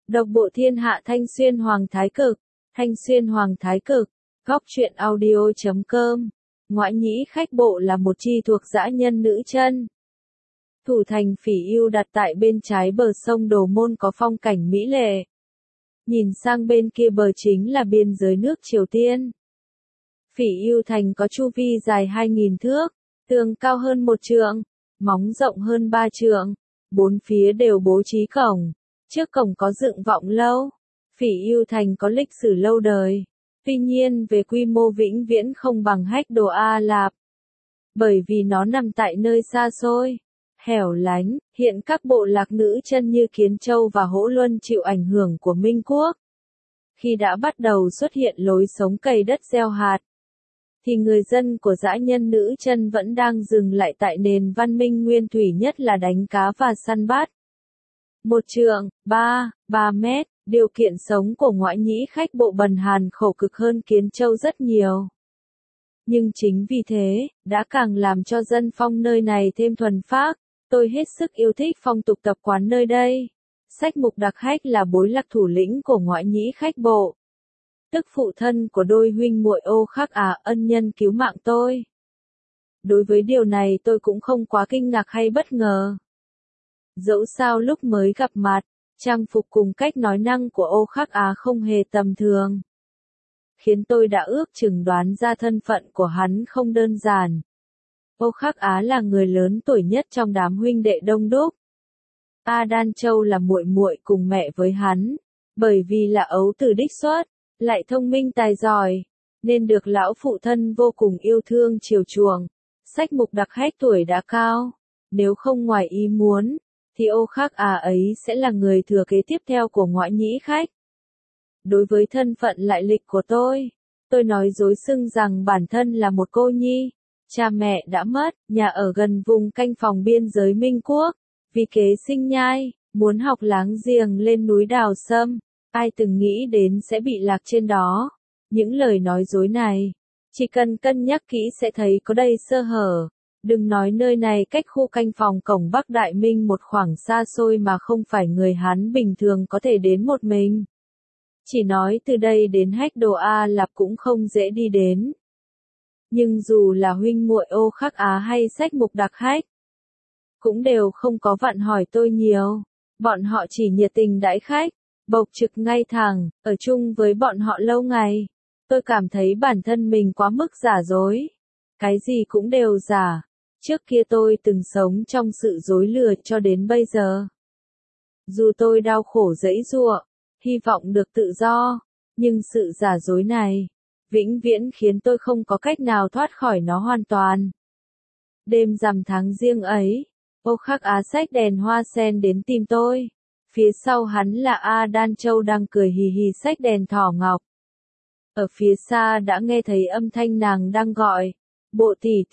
Độc bộ thiên hạ Thanh Xuyên Hoàng Thái Cực, Thanh Xuyên Hoàng Thái Cực, Góc truyện audio.com. Ngoại nhĩ khách bộ là một chi thuộc dã nhân nữ chân. Thủ thành Phỉ Yêu đặt tại bên trái bờ sông Đồ Môn có phong cảnh mỹ lệ. Nhìn sang bên kia bờ chính là biên giới nước Triều Tiên. Phỉ Yêu thành có chu vi dài 2.000 thước, tường cao hơn 1 trượng, móng rộng hơn 3 trượng, bốn phía đều bố trí cổng. Trước cổng có dựng vọng lâu. Phỉ Yêu thành có lịch sử lâu đời. Tuy nhiên về quy mô vĩnh viễn không bằng Hách Đồ A Lạp. Bởi vì nó nằm tại nơi xa xôi, hẻo lánh, hiện các bộ lạc nữ chân như Kiến Châu và Hỗ Luân chịu ảnh hưởng của Minh Quốc. Khi đã bắt đầu xuất hiện lối sống cày đất gieo hạt, thì người dân của dã nhân nữ chân vẫn đang dừng lại tại nền văn minh nguyên thủy nhất là đánh cá và săn bắt. 1 trượng, 3 mét, điều kiện sống của ngoại nhĩ khách bộ bần hàn khổ cực hơn Kiến Châu rất nhiều. Nhưng chính vì thế, đã càng làm cho dân phong nơi này thêm thuần phác. Tôi hết sức yêu thích phong tục tập quán nơi đây. Sách Mục Đặc Hách là bối lạc thủ lĩnh của ngoại nhĩ khách bộ, tức phụ thân của đôi huynh muội Ô Khắc Á, ân nhân cứu mạng tôi. Đối với điều này tôi cũng không quá kinh ngạc hay bất ngờ. Dẫu sao lúc mới gặp mặt, trang phục cùng cách nói năng của Ô Khắc Á không hề tầm thường, khiến tôi đã ước chừng đoán ra thân phận của hắn không đơn giản. Ô Khắc Á là người lớn tuổi nhất trong đám huynh đệ đông đúc. A Đan Châu là muội muội cùng mẹ với hắn, bởi vì là ấu tử đích xuất, lại thông minh tài giỏi, nên được lão phụ thân vô cùng yêu thương chiều chuộng. Sách Mục Đặc Hách tuổi đã cao, nếu không ngoài ý muốn, thì Ô Khắc Á ấy sẽ là người thừa kế tiếp theo của ngoại nhĩ khách. Đối với thân phận lại lịch của tôi nói dối xưng rằng bản thân là một cô nhi. Cha mẹ đã mất, nhà ở gần vùng canh phòng biên giới Minh Quốc. Vì kế sinh nhai, muốn học láng giềng lên núi đào sâm. Ai từng nghĩ đến sẽ bị lạc trên đó. Những lời nói dối này, chỉ cần cân nhắc kỹ sẽ thấy có đầy sơ hở. Đừng nói nơi này cách khu canh phòng cổng Bắc Đại Minh một khoảng xa xôi mà không phải người Hán bình thường có thể đến một mình. Chỉ nói từ đây đến Hách Đồ A Lạp cũng không dễ đi đến. Nhưng dù là huynh muội Ô Khắc Á hay Sách Mục Đặc Hách, cũng đều không có vặn hỏi tôi nhiều. Bọn họ chỉ nhiệt tình đãi khách, bộc trực ngay thẳng, ở chung với bọn họ lâu ngày. Tôi cảm thấy bản thân mình quá mức giả dối. Cái gì cũng đều giả. Trước kia tôi từng sống trong sự dối lừa cho đến bây giờ. Dù tôi đau khổ giãy giụa, hy vọng được tự do, nhưng sự giả dối này vĩnh viễn khiến tôi không có cách nào thoát khỏi nó hoàn toàn. Đêm rằm tháng Giêng ấy, Ô Khắc Á xách đèn hoa sen đến tìm tôi. Phía sau hắn là A Đan Châu đang cười hì hì xách đèn thỏ ngọc. Ở phía xa đã nghe thấy âm thanh nàng đang gọi. Bộ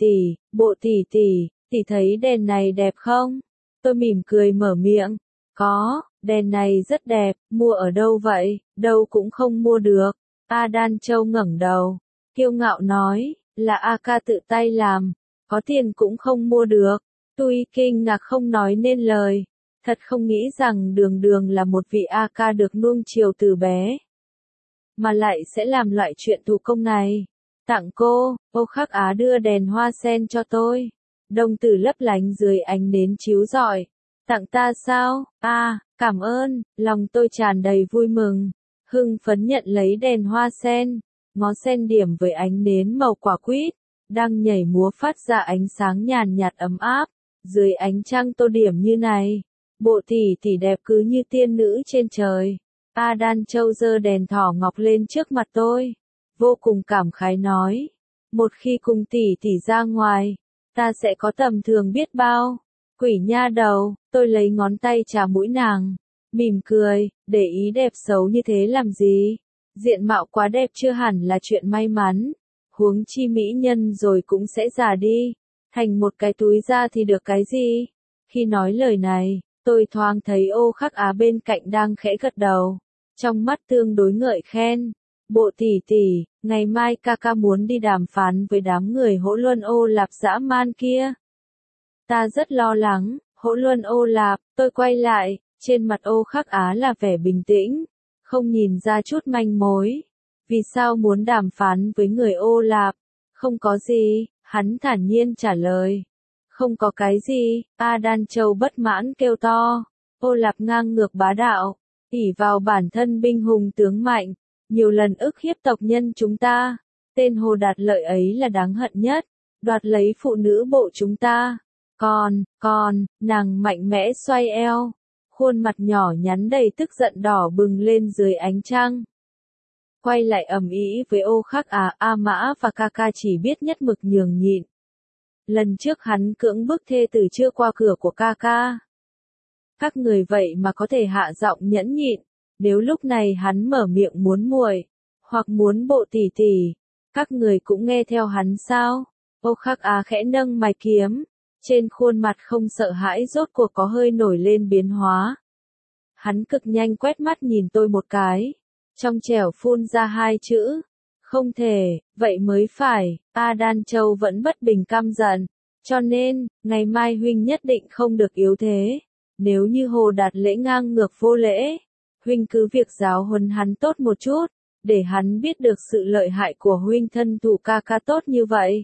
tỷ tỷ thấy đèn này đẹp không? Tôi mỉm cười mở miệng. Có, đèn này rất đẹp, mua ở đâu vậy? Đâu cũng không mua được. A Đan Châu ngẩng đầu, kiêu ngạo nói, là A ca tự tay làm, có tiền cũng không mua được. Tôi kinh ngạc không nói nên lời, thật không nghĩ rằng Đường Đường là một vị A ca được nuông chiều từ bé, mà lại sẽ làm loại chuyện thủ công này. Tặng cô. Ô Khắc Á đưa đèn hoa sen cho tôi, đồng tử lấp lánh dưới ánh nến chiếu rọi. Tặng ta sao? Cảm ơn, lòng tôi tràn đầy vui mừng. Hưng phấn nhận lấy đèn hoa sen, ngó sen điểm với ánh nến màu quả quýt, đang nhảy múa phát ra ánh sáng nhàn nhạt ấm áp. Dưới ánh trăng tô điểm như này, bộ tỷ đẹp cứ như tiên nữ trên trời. A Đan Châu giơ đèn thỏ ngọc lên trước mặt tôi, vô cùng cảm khái nói, một khi cùng tỷ ra ngoài, ta sẽ có tầm thường biết bao. Quỷ nha đầu, tôi lấy ngón tay chà mũi nàng, mỉm cười, để ý đẹp xấu như thế làm gì? Diện mạo quá đẹp chưa hẳn là chuyện may mắn, huống chi mỹ nhân rồi cũng sẽ già đi, thành một cái túi da thì được cái gì? Khi nói lời này, tôi thoáng thấy Ô Khắc Á bên cạnh đang khẽ gật đầu, trong mắt tương đối ngợi khen. Bộ tỷ, ngày mai ca ca muốn đi đàm phán với đám người Hỗ Luân Ô Lạp dã man kia. Ta rất lo lắng. Hỗ Luân Ô Lạp, tôi quay lại, Trên mặt Ô Khắc Á là vẻ bình tĩnh, không nhìn ra chút manh mối. Vì sao muốn đàm phán với người Ô Lạp? Không có gì, hắn thản nhiên trả lời. Không có cái gì, A Đan Châu bất mãn kêu to. Ô Lạp ngang ngược bá đạo, ỷ vào bản thân binh hùng tướng mạnh, nhiều lần ức hiếp tộc nhân chúng ta. Tên Hồ Đạt Lợi ấy là đáng hận nhất, đoạt lấy phụ nữ bộ chúng ta. Còn, nàng mạnh mẽ xoay eo, khuôn mặt nhỏ nhắn đầy tức giận đỏ bừng lên dưới ánh trăng. Quay lại ầm ĩ với Ô Khắc Á, A Mã và ca ca chỉ biết nhất mực nhường nhịn. Lần trước hắn cưỡng bức thê tử chưa qua cửa của ca ca. Các người vậy mà có thể hạ giọng nhẫn nhịn, nếu lúc này hắn mở miệng muốn muội, hoặc muốn bộ tỷ tỷ, các người cũng nghe theo hắn sao? Ô Khắc Á khẽ nâng mày kiếm, trên khuôn mặt không sợ hãi rốt cuộc có hơi nổi lên biến hóa. Hắn cực nhanh quét mắt nhìn tôi một cái, trong trẻo phun ra hai chữ, không thể, vậy mới phải. A Đan Châu vẫn bất bình căm giận, cho nên, ngày mai huynh nhất định không được yếu thế. Nếu như Hồ Đạt Lễ ngang ngược vô lễ, huynh cứ việc giáo huấn hắn tốt một chút, để hắn biết được sự lợi hại của huynh thân thủ ca ca tốt như vậy.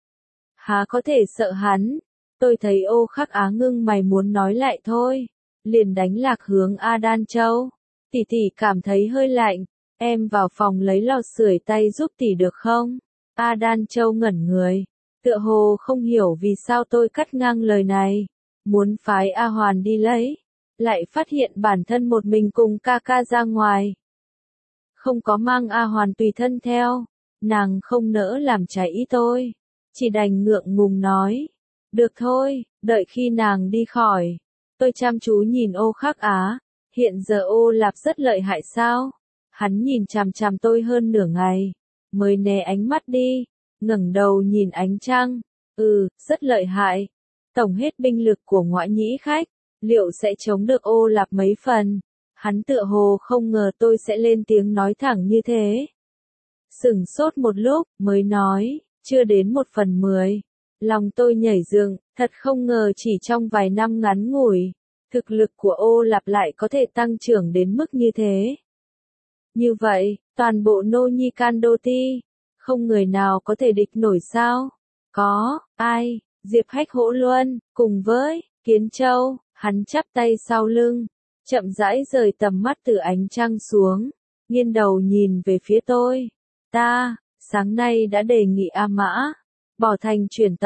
Há có thể sợ hắn? Tôi thấy Ô Khắc Á ngưng mày muốn nói lại thôi, liền đánh lạc hướng A Đan Châu. Tỷ tỷ cảm thấy hơi lạnh, em vào phòng lấy lò sưởi tay giúp tỷ được không? A Đan Châu ngẩn người, tựa hồ không hiểu vì sao tôi cắt ngang lời này, muốn phái A Hoàn đi lấy, lại phát hiện bản thân một mình cùng ca ca ra ngoài. Không có mang A Hoàn tùy thân theo, nàng không nỡ làm trái ý tôi, chỉ đành ngượng ngùng nói, được thôi, đợi khi nàng đi khỏi. Tôi chăm chú nhìn Ô Khắc Á, hiện giờ Ô Lạp rất lợi hại sao? Hắn nhìn chằm chằm tôi hơn nửa ngày, mới né ánh mắt đi, ngẩng đầu nhìn ánh trăng, rất lợi hại. Tổng hết binh lực của Ngoại Nhĩ Khách, liệu sẽ chống được Ô Lạp mấy phần? Hắn tựa hồ không ngờ tôi sẽ lên tiếng nói thẳng như thế. Sửng sốt một lúc, mới nói, chưa đến 1/10. Lòng tôi nhảy dựng, thật không ngờ chỉ trong vài năm ngắn ngủi, thực lực của Ô Lạp lại có thể tăng trưởng đến mức như thế. Như vậy, toàn bộ Nô Nhi Can Đô Ti, không người nào có thể địch nổi sao? Có, ai? Diệp Hách Hỗ Luân, cùng với Kiến Châu. Hắn chắp tay sau lưng, chậm rãi rời tầm mắt từ ánh trăng xuống, nghiêng đầu nhìn về phía tôi. Ta, sáng nay đã đề nghị A Mã, bỏ thành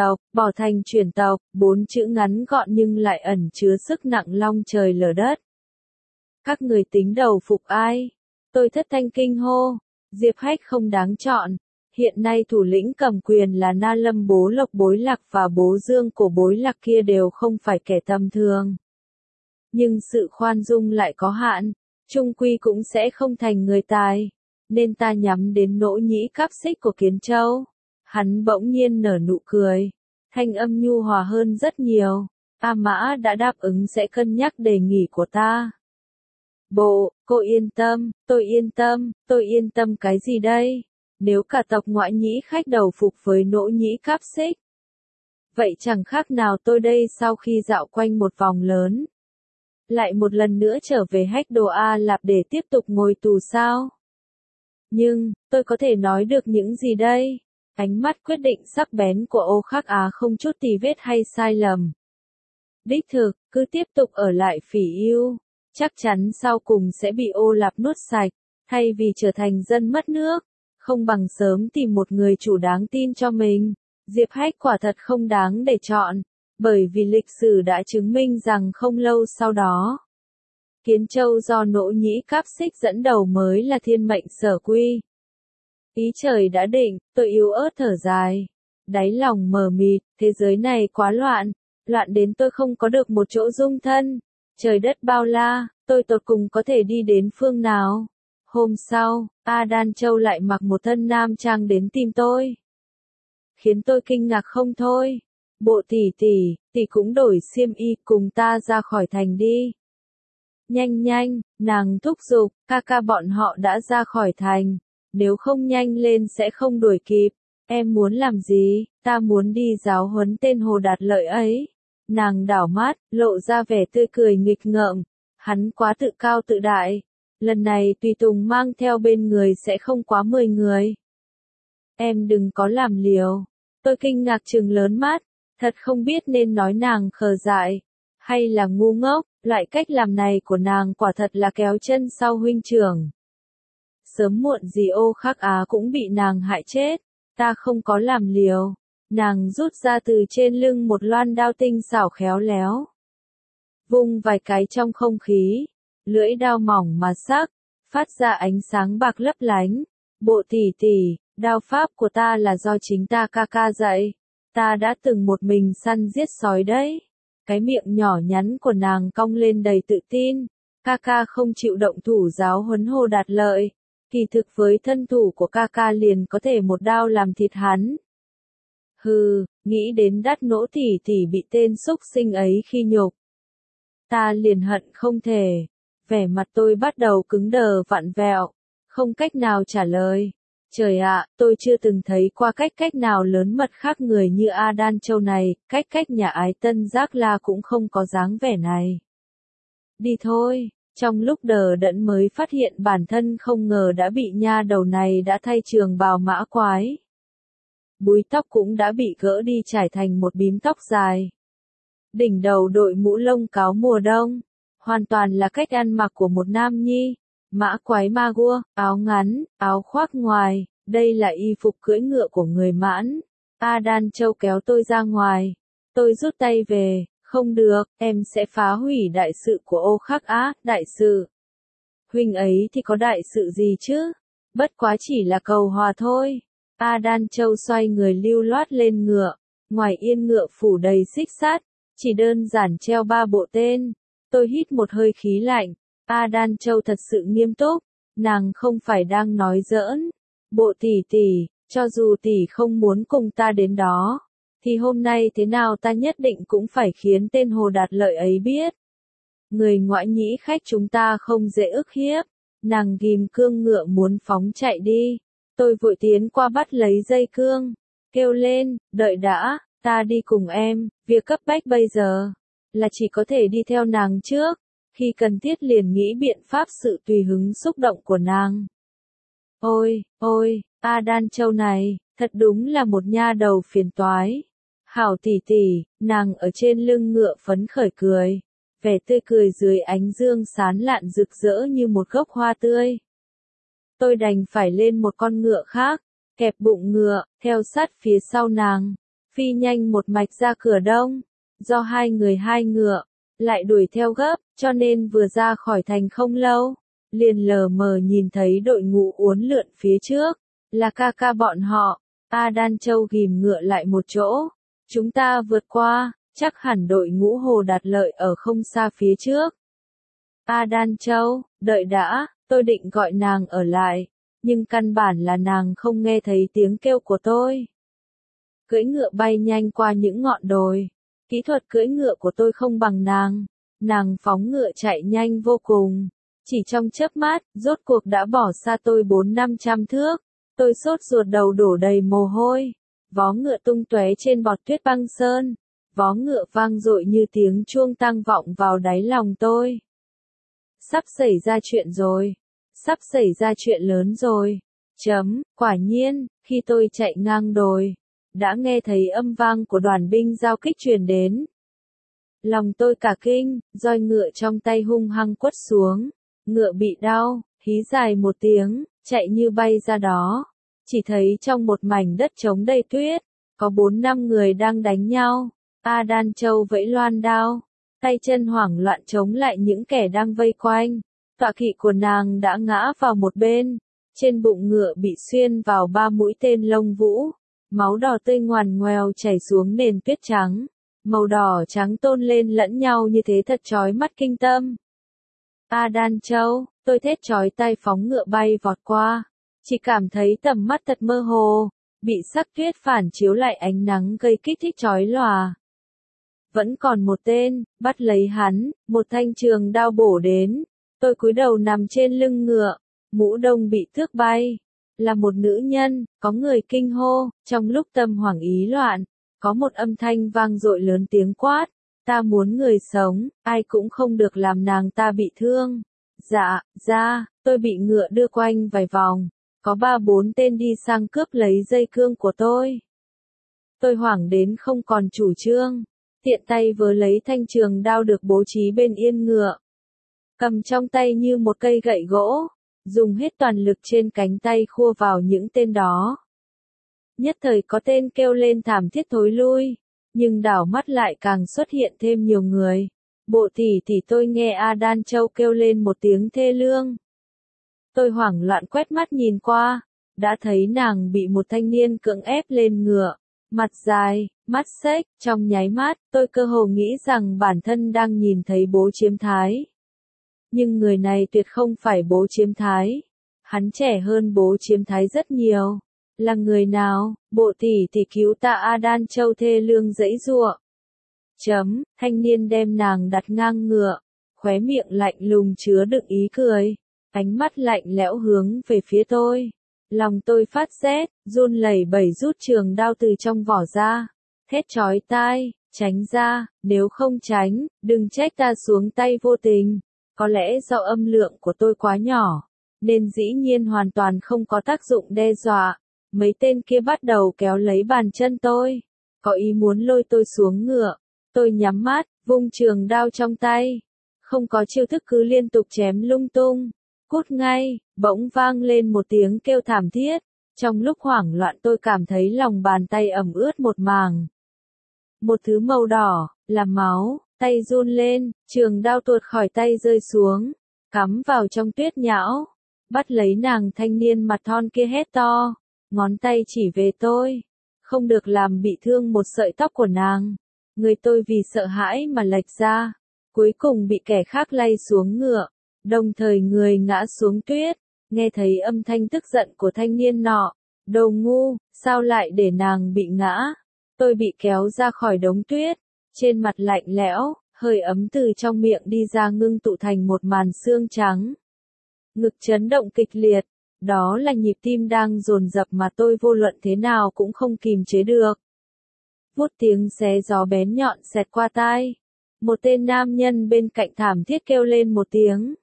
chuyển tộc, 4 chữ ngắn gọn nhưng lại ẩn chứa sức nặng long trời lở đất. Các người tính đầu phục ai? Tôi thất thanh kinh hô, Diệp Hách không đáng chọn. Hiện nay thủ lĩnh cầm quyền là Na Lâm Bố Lộc Bối Lạc và Bố Dương Cổ Bối Lạc kia đều không phải kẻ tầm thường. Nhưng sự khoan dung lại có hạn, chung quy cũng sẽ không thành người tài, nên ta nhắm đến nỗ nhĩ cáp xích của Kiến Châu. Hắn bỗng nhiên nở nụ cười, thanh âm nhu hòa hơn rất nhiều. A Mã đã đáp ứng sẽ cân nhắc đề nghị của ta. Cô yên tâm, tôi yên tâm cái gì đây? Nếu cả tộc Ngoại Nhĩ Khách đầu phục với nỗ nhĩ cáp xích, vậy chẳng khác nào tôi đây sau khi dạo quanh một vòng lớn, lại một lần nữa trở về Hách Đồ A Lạp để tiếp tục ngồi tù sao? Nhưng, tôi có thể nói được những gì đây? Ánh mắt quyết định sắc bén của Ô Khắc Á không chút tì vết hay sai lầm. Đích thực, cứ tiếp tục ở lại Phỉ Yêu, chắc chắn sau cùng sẽ bị Ô Lạp nuốt sạch, thay vì trở thành dân mất nước, không bằng sớm tìm một người chủ đáng tin cho mình. Diệp Hách quả thật không đáng để chọn, bởi vì lịch sử đã chứng minh rằng không lâu sau đó, Kiến Châu do nỗ nhĩ cáp xích dẫn đầu mới là thiên mệnh sở quy. Ý trời đã định, tôi yếu ớt thở dài, đáy lòng mờ mịt, thế giới này quá loạn, loạn đến tôi không có được một chỗ dung thân, trời đất bao la, tôi tột cùng có thể đi đến phương nào. Hôm sau, A Đan Châu lại mặc một thân nam trang đến tìm tôi, khiến tôi kinh ngạc không thôi. Bộ tỷ cũng đổi xiêm y cùng ta ra khỏi thành đi. Nhanh, nàng thúc giục, ca ca bọn họ đã ra khỏi thành, nếu không nhanh lên sẽ không đuổi kịp. Em muốn làm gì? Ta muốn đi giáo huấn tên Hồ Đạt Lợi ấy. Nàng đảo mắt, lộ ra vẻ tươi cười nghịch ngợm. Hắn quá tự cao tự đại. Lần này tùy tùng mang theo bên người sẽ không quá 10 người. Em đừng có làm liều. Tôi kinh ngạc trừng lớn mắt. Thật không biết nên nói nàng khờ dại. Hay là ngu ngốc. Loại cách làm này của nàng quả thật là kéo chân sau huynh trưởng. Sớm muộn gì Ô Khắc Á cũng bị nàng hại chết. Ta không có làm liều. Nàng rút ra từ trên lưng một loan đao tinh xảo khéo léo. Vung vài cái trong không khí. Lưỡi đao mỏng mà sắc. Phát ra ánh sáng bạc lấp lánh. Bộ tỷ tỷ, đao pháp của ta là do chính ta ca ca dạy. Ta đã từng một mình săn giết sói đấy. Cái miệng nhỏ nhắn của nàng cong lên đầy tự tin. Ca ca không chịu động thủ giáo huấn Hồ Đạt Lợi. Kỳ thực với thân thủ của ca ca liền có thể một đao làm thịt hắn. Hừ, nghĩ đến Đát Nỗ tỷ tỷ bị tên xúc sinh ấy khi nhục. Ta liền hận không thể. Vẻ mặt tôi bắt đầu cứng đờ vặn vẹo. Không cách nào trả lời. Trời ạ, tôi chưa từng thấy qua cách nào lớn mật khác người như A Đan Châu này, cách nhà Ái Tân Giác La cũng không có dáng vẻ này. Đi thôi, trong lúc đờ đẫn mới phát hiện bản thân không ngờ đã bị nha đầu này đã thay trường bào mã quái. Búi tóc cũng đã bị gỡ đi trải thành một bím tóc dài. Đỉnh đầu đội mũ lông cáo mùa đông, hoàn toàn là cách ăn mặc của một nam nhi. Mã quái ma gua, áo ngắn, áo khoác ngoài, đây là y phục cưỡi ngựa của người Mãn. A Đan Châu kéo tôi ra ngoài. Tôi rút tay về, không được, em sẽ phá hủy đại sự của Ô Khắc Á, đại sự. Huynh ấy thì có đại sự gì chứ? Bất quá chỉ là cầu hòa thôi. A Đan Châu xoay người lưu loát lên ngựa, ngoài yên ngựa phủ đầy xích sắt, chỉ đơn giản treo 3 bộ tên. Tôi hít một hơi khí lạnh. A Đan Châu thật sự nghiêm túc, nàng không phải đang nói giỡn. Bộ tỷ tỷ, cho dù tỷ không muốn cùng ta đến đó, thì hôm nay thế nào ta nhất định cũng phải khiến tên Hồ Đạt Lợi ấy biết. Người ngoại nhĩ khách chúng ta không dễ ức hiếp. Nàng ghim cương ngựa muốn phóng chạy đi. Tôi vội tiến qua bắt lấy dây cương, kêu lên, đợi đã, ta đi cùng em, việc cấp bách bây giờ là chỉ có thể đi theo nàng trước. Khi cần thiết liền nghĩ biện pháp sự tùy hứng xúc động của nàng. Ôi, A Đan Châu này, thật đúng là một nha đầu phiền toái. Hảo tỷ tỷ, nàng ở trên lưng ngựa phấn khởi cười. Vẻ tươi cười dưới ánh dương sán lạn rực rỡ như một gốc hoa tươi. Tôi đành phải lên một con ngựa khác, kẹp bụng ngựa, theo sát phía sau nàng. Phi nhanh một mạch ra cửa đông. Do hai người hai ngựa lại đuổi theo gấp, cho nên vừa ra khỏi thành không lâu, liền lờ mờ nhìn thấy đội ngũ uốn lượn phía trước, là ca ca bọn họ. A Đan Châu ghim ngựa lại một chỗ, chúng ta vượt qua, chắc hẳn đội ngũ Hồ Đạt Lợi ở không xa phía trước. A Đan Châu, đợi đã, tôi định gọi nàng ở lại, nhưng căn bản là nàng không nghe thấy tiếng kêu của tôi. Cưỡi ngựa bay nhanh qua những ngọn đồi. Kỹ thuật cưỡi ngựa của tôi không bằng nàng. Nàng phóng ngựa chạy nhanh vô cùng. Chỉ trong chớp mắt, rốt cuộc đã bỏ xa tôi 400-500 thước. Tôi sốt ruột đầu đổ đầy mồ hôi. Vó ngựa tung tóe trên bọt tuyết băng sơn. Vó ngựa vang dội như tiếng chuông tang vọng vào đáy lòng tôi. Sắp xảy ra chuyện rồi. Sắp xảy ra chuyện lớn rồi. Quả nhiên, khi tôi chạy ngang đồi, đã nghe thấy âm vang của đoàn binh giao kích truyền đến. Lòng tôi cả kinh, roi ngựa trong tay hung hăng quất xuống. Ngựa bị đau, hí dài một tiếng, chạy như bay ra đó. Chỉ thấy trong một mảnh đất trống đầy tuyết, có 4-5 người đang đánh nhau. A Đan Châu vẫy loan đao, tay chân hoảng loạn chống lại những kẻ đang vây quanh. Tọa kỵ của nàng đã ngã vào một bên, trên bụng ngựa bị xuyên vào 3 mũi tên lông vũ. Máu đỏ tươi ngoằn ngoèo chảy xuống nền tuyết trắng. Màu đỏ trắng tôn lên lẫn nhau như thế thật chói mắt kinh tâm. A Đan Châu, tôi thét chói tai phóng ngựa bay vọt qua. Chỉ cảm thấy tầm mắt thật mơ hồ, bị sắc tuyết phản chiếu lại ánh nắng gây kích thích chói lòa. Vẫn còn một tên, bắt lấy hắn, một thanh trường đao bổ đến. Tôi cúi đầu nằm trên lưng ngựa, mũ đông bị tước bay. Là một nữ nhân, có người kinh hô, trong lúc tâm hoảng ý loạn, có một âm thanh vang dội lớn tiếng quát, Ta muốn người sống, ai cũng không được làm nàng ta bị thương. Dạ, ra, tôi bị ngựa đưa quanh vài vòng, có 3-4 tên đi sang cướp lấy dây cương của tôi. Tôi hoảng đến không còn chủ trương, tiện tay vớ lấy thanh trường đao được bố trí bên yên ngựa. Cầm trong tay như một cây gậy gỗ, dùng hết toàn lực trên cánh tay khua vào những tên đó. Nhất thời có tên kêu lên thảm thiết thối lui, nhưng đảo mắt lại càng xuất hiện thêm nhiều người. Bộ tỷ tôi nghe A Đan Châu kêu lên một tiếng thê lương. Tôi hoảng loạn quét mắt nhìn qua, đã thấy nàng bị một thanh niên cưỡng ép lên ngựa, mặt dài, mắt xếch, trong nháy mắt, tôi cơ hồ nghĩ rằng bản thân đang nhìn thấy bố Chiêm Thái. Nhưng người này tuyệt không phải bố Chiêm Thái. Hắn trẻ hơn bố Chiêm Thái rất nhiều. Là người nào? Bộ tỷ cứu ta. A Đan Châu thê lương giãy giụa. Thanh niên đem nàng đặt ngang ngựa, khóe miệng lạnh lùng chứa đựng ý cười, ánh mắt lạnh lẽo hướng về phía tôi. Lòng tôi phát rét, run lẩy bẩy rút trường đao từ trong vỏ ra, thét chói tai, tránh ra, nếu không tránh, đừng trách ta xuống tay vô tình. Có lẽ do âm lượng của tôi quá nhỏ, nên dĩ nhiên hoàn toàn không có tác dụng đe dọa. Mấy tên kia bắt đầu kéo lấy bàn chân tôi, có ý muốn lôi tôi xuống ngựa. Tôi nhắm mắt, vung trường đao trong tay, không có chiêu thức cứ liên tục chém lung tung. Cút ngay, bỗng vang lên một tiếng kêu thảm thiết. Trong lúc hoảng loạn tôi cảm thấy lòng bàn tay ẩm ướt một màng. Một thứ màu đỏ, là máu, tay run lên, trường đao tuột khỏi tay rơi xuống, cắm vào trong tuyết nhão. Bắt lấy nàng thanh niên mặt thon kia hét to, ngón tay chỉ về tôi. Không được làm bị thương một sợi tóc của nàng. Người tôi vì sợ hãi mà lệch ra, cuối cùng bị kẻ khác lay xuống ngựa, đồng thời người ngã xuống tuyết. Nghe thấy âm thanh tức giận của thanh niên nọ, đồ ngu, sao lại để nàng bị ngã? Tôi bị kéo ra khỏi đống tuyết, trên mặt lạnh lẽo, hơi ấm từ trong miệng đi ra ngưng tụ thành một màn xương trắng. Ngực chấn động kịch liệt, đó là nhịp tim đang dồn dập mà tôi vô luận thế nào cũng không kìm chế được. Vút tiếng xé gió bén nhọn xẹt qua tai. Một tên nam nhân bên cạnh thảm thiết kêu lên một tiếng.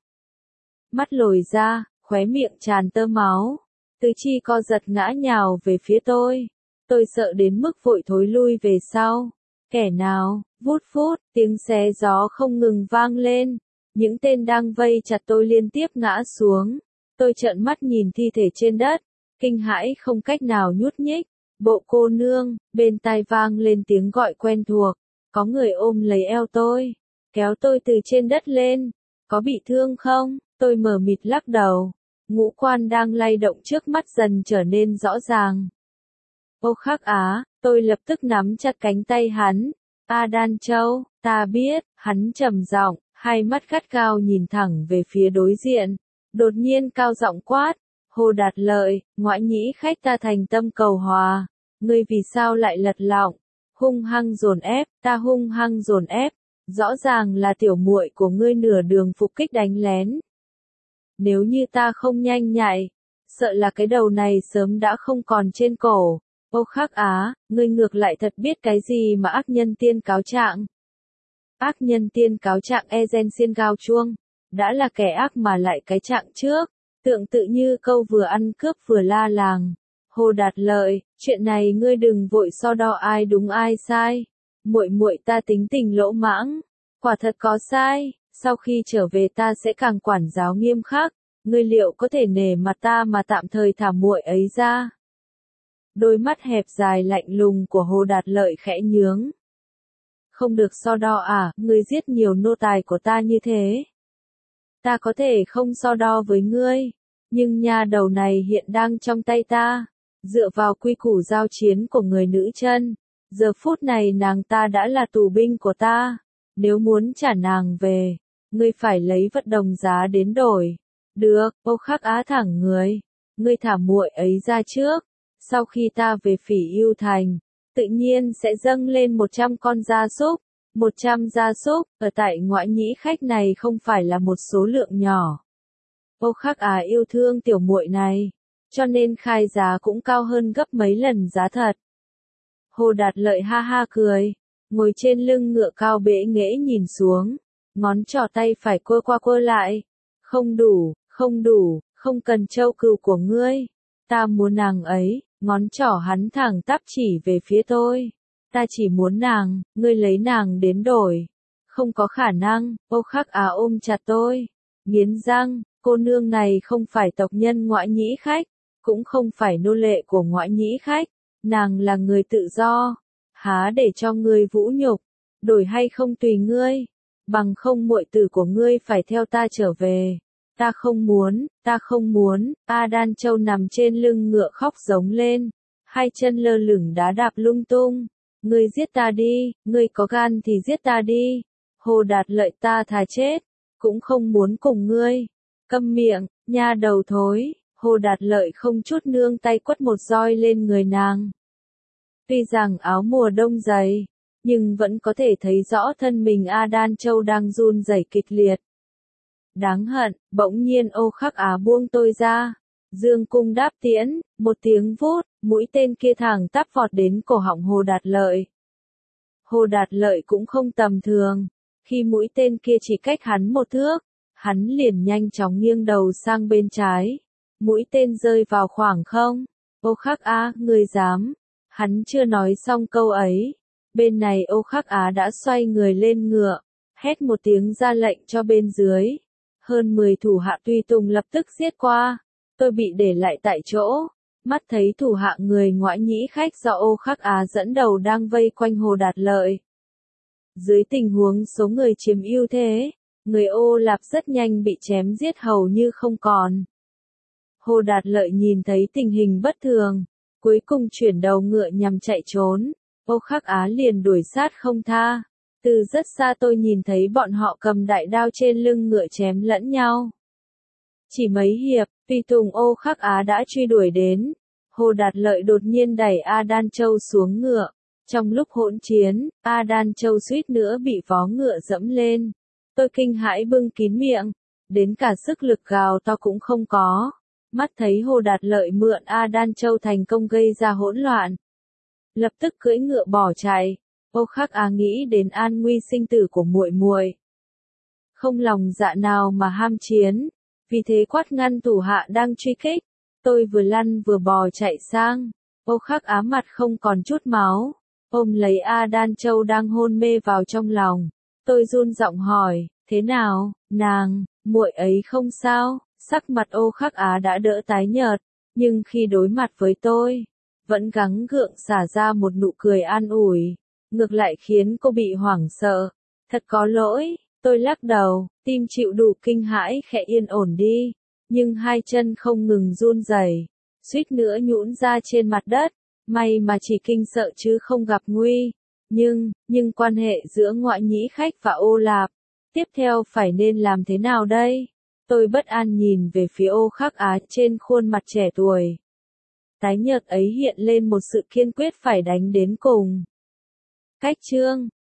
Mắt lồi ra, khóe miệng tràn tơ máu. Tứ chi co giật ngã nhào về phía tôi. Tôi sợ đến mức vội thối lui về sau. Kẻ nào? Vút phút, tiếng xé gió không ngừng vang lên. Những tên đang vây chặt tôi liên tiếp ngã xuống. Tôi trợn mắt nhìn thi thể trên đất, kinh hãi không cách nào nhúc nhích. Bộ cô nương, bên tai vang lên tiếng gọi quen thuộc. Có người ôm lấy eo tôi, kéo tôi từ trên đất lên. Có bị thương không? Tôi mờ mịt lắc đầu. Ngũ quan đang lay động trước mắt dần trở nên rõ ràng. Ô Khắc Á, tôi lập tức nắm chặt cánh tay hắn. A Đan Châu, ta biết, hắn trầm giọng, hai mắt gắt gao nhìn thẳng về phía đối diện. Đột nhiên cao giọng quát, Hồ Đạt Lợi, ngoại nhĩ khách ta thành tâm cầu hòa. Ngươi vì sao lại lật lọng, hung hăng dồn ép, ta hung hăng dồn ép, rõ ràng là tiểu muội của ngươi nửa đường phục kích đánh lén. Nếu như ta không nhanh nhạy, sợ là cái đầu này sớm đã không còn trên cổ. Ô Khắc Á, ngươi ngược lại thật biết cái gì mà ác nhân tiên cáo trạng. Ác nhân tiên cáo trạng Ezen Xiên Gao Chuông, đã là kẻ ác mà lại cái trạng trước, tượng tự như câu vừa ăn cướp vừa la làng. Hồ Đạt Lợi, chuyện này ngươi đừng vội so đo ai đúng ai sai. Muội muội ta tính tình lỗ mãng, quả thật có sai, sau khi trở về ta sẽ càng quản giáo nghiêm khắc. Ngươi liệu có thể nể mặt ta mà tạm thời thả muội ấy ra? Đôi mắt hẹp dài lạnh lùng của Hồ Đạt Lợi khẽ nhướng. Không được so đo à, ngươi giết nhiều nô tài của ta như thế. Ta có thể không so đo với ngươi, nhưng nha đầu này hiện đang trong tay ta. Dựa vào quy củ giao chiến của người nữ chân, giờ phút này nàng ta đã là tù binh của ta. Nếu muốn trả nàng về, ngươi phải lấy vật đồng giá đến đổi. Được, Ô Khắc Á thẳng người. Ngươi thả muội ấy ra trước. Sau khi ta về Phỉ Yêu Thành, tự nhiên sẽ dâng lên 100 con gia súc. 100 gia súc, ở tại ngoại nhĩ khách này không phải là một số lượng nhỏ. Ô Khắc Á yêu thương tiểu muội này, cho nên khai giá cũng cao hơn gấp mấy lần giá thật. Hồ Đạt Lợi ha ha cười, ngồi trên lưng ngựa cao bệ nghễ nhìn xuống, ngón trỏ tay phải quơ qua quơ lại. Không đủ, không đủ, không cần châu cừu của ngươi. Ta muốn nàng ấy, ngón trỏ hắn thẳng tắp chỉ về phía tôi. Ta chỉ muốn nàng, ngươi lấy nàng đến đổi. Không có khả năng, Ô Khắc Á ôm chặt tôi. Nghiến răng, cô nương này không phải tộc nhân Ngoại Nhĩ Khách, cũng không phải nô lệ của Ngoại Nhĩ Khách. Nàng là người tự do. Há để cho ngươi vũ nhục, đổi hay không tùy ngươi. Bằng không muội tử của ngươi phải theo ta trở về. Ta không muốn, ta không muốn. A Đan Châu nằm trên lưng ngựa khóc giống lên. Hai chân lơ lửng đá đạp lung tung. Ngươi giết ta đi, ngươi có gan thì giết ta đi. Hồ Đạt Lợi ta thà chết, cũng không muốn cùng ngươi. Câm miệng, nha đầu thối. Hồ Đạt Lợi không chút nương tay quất một roi lên người nàng. Tuy rằng áo mùa đông dày, nhưng vẫn có thể thấy rõ thân mình A Đan Châu đang run rẩy kịch liệt. Đáng hận, bỗng nhiên Ô Khắc Á buông tôi ra. Dương cung đáp tiễn, một tiếng vút, mũi tên kia thẳng tắp vọt đến cổ họng Hồ Đạt Lợi. Hồ Đạt Lợi cũng không tầm thường, khi mũi tên kia chỉ cách hắn một thước, hắn liền nhanh chóng nghiêng đầu sang bên trái. Mũi tên rơi vào khoảng không. Ô Khắc Á, ngươi dám. Hắn chưa nói xong câu ấy. Bên này Ô Khắc Á đã xoay người lên ngựa, hét một tiếng ra lệnh cho bên dưới. Hơn 10 thủ hạ tùy tùng lập tức giết qua. Tôi bị để lại tại chỗ. Mắt thấy thủ hạ người Ngoại Nhĩ Khách do Ô Khắc Á dẫn đầu đang vây quanh Hồ Đạt Lợi. Dưới tình huống số người chiếm ưu thế, người Ô Lạp rất nhanh bị chém giết hầu như không còn. Hồ Đạt Lợi nhìn thấy tình hình bất thường, cuối cùng chuyển đầu ngựa nhằm chạy trốn. Ô Khắc Á liền đuổi sát không tha. Từ rất xa tôi nhìn thấy bọn họ cầm đại đao trên lưng ngựa chém lẫn nhau. Chỉ mấy hiệp, tùy tùng Ô Khắc Á đã truy đuổi đến. Hồ Đạt Lợi đột nhiên đẩy A Đan Châu xuống ngựa. Trong lúc hỗn chiến, A Đan Châu suýt nữa bị vó ngựa dẫm lên. Tôi kinh hãi bưng kín miệng, đến cả sức lực gào to cũng không có. Mắt thấy Hồ Đạt Lợi mượn A Đan Châu thành công gây ra hỗn loạn, lập tức cưỡi ngựa bỏ chạy. Ô Khắc Á nghĩ đến an nguy sinh tử của muội muội, không lòng dạ nào mà ham chiến, vì thế quát ngăn thủ hạ đang truy kích. Tôi vừa lăn vừa bò chạy sang. Ô Khắc Á mặt không còn chút máu, ôm lấy A Đan Châu đang hôn mê vào trong lòng. Tôi run giọng hỏi, thế nào, nàng, muội ấy không sao? Sắc mặt Ô Khắc Á đã đỡ tái nhợt, nhưng khi đối mặt với tôi, vẫn gắng gượng xả ra một nụ cười an ủi, ngược lại khiến cô bị hoảng sợ. Thật có lỗi, tôi lắc đầu, tim chịu đủ kinh hãi khẽ yên ổn đi, nhưng hai chân không ngừng run rẩy, suýt nữa nhũn ra trên mặt đất. May mà chỉ kinh sợ chứ không gặp nguy. Nhưng quan hệ giữa Ngoại Nhĩ Khách và Ô Lạp, tiếp theo phải nên làm thế nào đây? Tôi bất an nhìn về phía Ô Khắc Á trên khuôn mặt trẻ tuổi. Tái nhợt ấy hiện lên một sự kiên quyết phải đánh đến cùng. Cách chương